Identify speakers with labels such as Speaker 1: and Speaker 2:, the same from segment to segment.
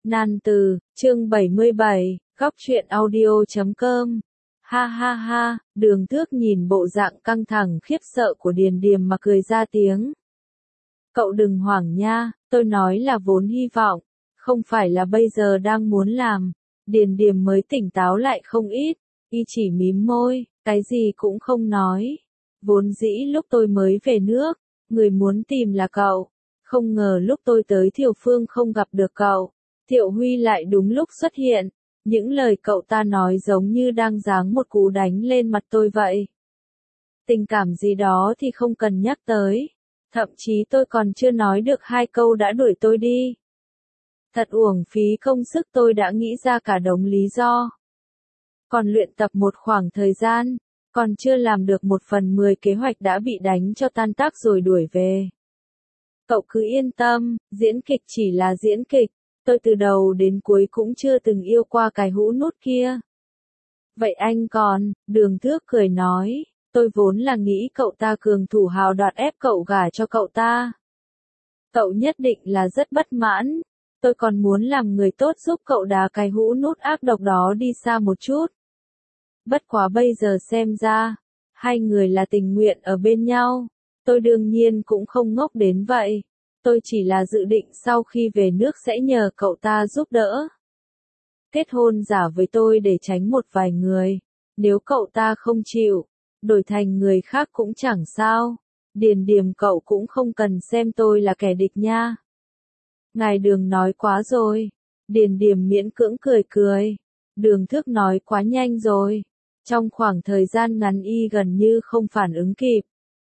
Speaker 1: Nan từ, chương 77, góc truyện audio.com. Ha ha ha, Đường Thước nhìn bộ dạng căng thẳng khiếp sợ của Điền Điềm mà cười ra tiếng. Cậu đừng hoảng nha, tôi nói là vốn hy vọng, không phải là bây giờ đang muốn làm. Điền Điềm mới tỉnh táo lại không ít, y chỉ mím môi, cái gì cũng không nói. Vốn dĩ lúc tôi mới về nước, người muốn tìm là cậu, không ngờ lúc tôi tới Thiều Phương không gặp được cậu. Thiệu Huy lại đúng lúc xuất hiện, những lời cậu ta nói giống như đang giáng một cú đánh lên mặt tôi vậy. Tình cảm gì đó thì không cần nhắc tới, thậm chí tôi còn chưa nói được 2 câu đã đuổi tôi đi. Thật uổng phí công sức, tôi đã nghĩ ra cả đống lý do. Còn luyện tập một khoảng thời gian, còn chưa làm được 1/10 kế hoạch đã bị đánh cho tan tác rồi đuổi về. Cậu cứ yên tâm, diễn kịch chỉ là diễn kịch. Tôi từ đầu đến cuối cũng chưa từng yêu qua cái hũ nút kia. Vậy anh còn, Đường Thước cười nói, tôi vốn là nghĩ cậu ta cường thủ hào đoạt ép cậu gả cho cậu ta. Cậu nhất định là rất bất mãn, tôi còn muốn làm người tốt giúp cậu đá cái hũ nút ác độc đó đi xa một chút. Bất quá bây giờ xem ra, hai người là tình nguyện ở bên nhau, tôi đương nhiên cũng không ngốc đến vậy. Tôi chỉ là dự định sau khi về nước sẽ nhờ cậu ta giúp đỡ. Kết hôn giả với tôi để tránh một vài người. Nếu cậu ta không chịu, đổi thành người khác cũng chẳng sao. Điền Điềm, cậu cũng không cần xem tôi là kẻ địch nha. Ngài Đường nói quá rồi. Điền Điềm miễn cưỡng cười cười. Đường Thước nói quá nhanh rồi. Trong khoảng thời gian ngắn y gần như không phản ứng kịp.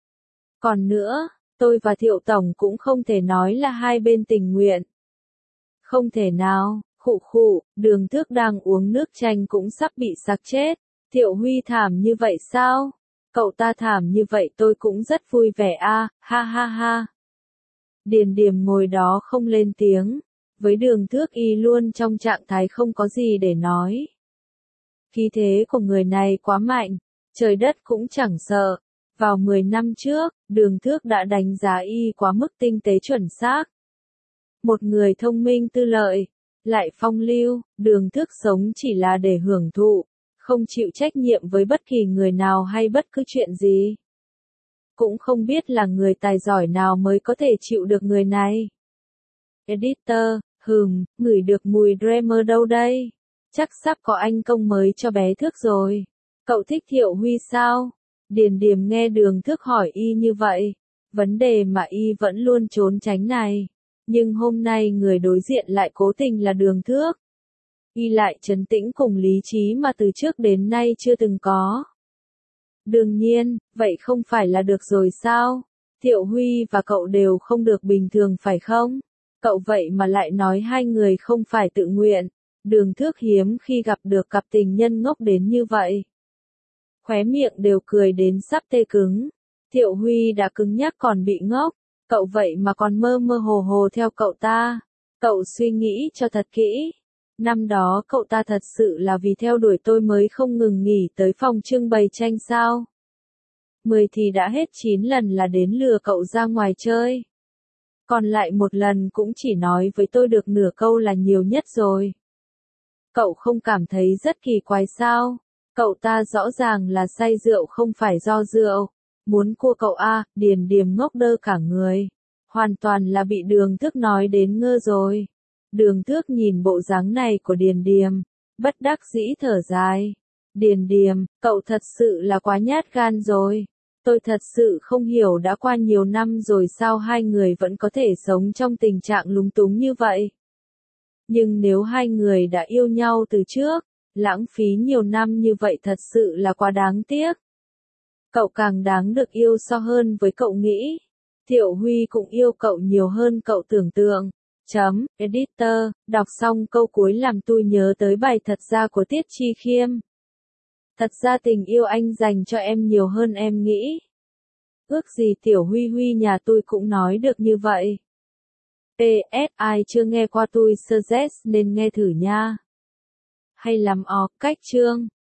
Speaker 1: Còn nữa, tôi và Thiệu Tổng cũng không thể nói là hai bên tình nguyện. Không thể nào, khụ khụ, Đường Thước đang uống nước chanh cũng sắp bị sặc chết. Thiệu Huy thảm như vậy sao? Cậu ta thảm như vậy tôi cũng rất vui vẻ a, ha ha ha. Điền Điềm ngồi đó không lên tiếng. Với Đường Thước y luôn trong trạng thái không có gì để nói. Khí thế của người này quá mạnh, trời đất cũng chẳng sợ. Vào 10 năm trước, Đường Thước đã đánh giá y quá mức tinh tế chuẩn xác. Một người thông minh tư lợi, lại phong lưu, Đường Thước sống chỉ là để hưởng thụ, không chịu trách nhiệm với bất kỳ người nào hay bất cứ chuyện gì. Cũng không biết là người tài giỏi nào mới có thể chịu được người này. Editor, ngửi được mùi Dreamer đâu đây? Chắc sắp có anh công mới cho bé Thước rồi. Cậu thích Thiệu Huy sao? Điền Điềm nghe Đường Thước hỏi y như vậy, vấn đề mà y vẫn luôn trốn tránh này. Nhưng hôm nay người đối diện lại cố tình là Đường Thước. Y lại trấn tĩnh cùng lý trí mà từ trước đến nay chưa từng có. Đương nhiên, vậy không phải là được rồi sao? Thiệu Huy và cậu đều không được bình thường phải không? Cậu vậy mà lại nói hai người không phải tự nguyện. Đường Thước hiếm khi gặp được cặp tình nhân ngốc đến như vậy. Khóe miệng đều cười đến sắp tê cứng. Thiệu Huy đã cứng nhắc còn bị ngốc, cậu vậy mà còn mơ mơ hồ hồ theo cậu ta. Cậu suy nghĩ cho thật kỹ. Năm đó cậu ta thật sự là vì theo đuổi tôi mới không ngừng nghỉ tới phòng trưng bày tranh sao. 10 thì đã hết 9 lần là đến lừa cậu ra ngoài chơi. Còn lại một lần cũng chỉ nói với tôi được nửa câu là nhiều nhất rồi. Cậu không cảm thấy rất kỳ quái sao? Cậu ta rõ ràng là say rượu không phải do rượu. Muốn cua cậu a, Điền Điềm ngốc đơ cả người. Hoàn toàn là bị Đường Thước nói đến ngơ rồi. Đường Thước nhìn bộ dáng này của Điền Điềm, bất đắc dĩ thở dài. Điền Điềm, cậu thật sự là quá nhát gan rồi. Tôi thật sự không hiểu đã qua nhiều năm rồi sao hai người vẫn có thể sống trong tình trạng lúng túng như vậy. Nhưng nếu hai người đã yêu nhau từ trước, lãng phí nhiều năm như vậy thật sự là quá đáng tiếc. Cậu càng đáng được yêu so hơn với cậu nghĩ. Thiệu Huy cũng yêu cậu nhiều hơn cậu tưởng tượng. Editor, đọc xong câu cuối làm tôi nhớ tới bài Thật ra của Tiết Chi Khiêm. Thật ra tình yêu anh dành cho em nhiều hơn em nghĩ. Ước gì Tiểu Huy Huy nhà tôi cũng nói được như vậy. PS, ai chưa nghe qua tôi suggest nên nghe thử nha. Hay lắm cách chương.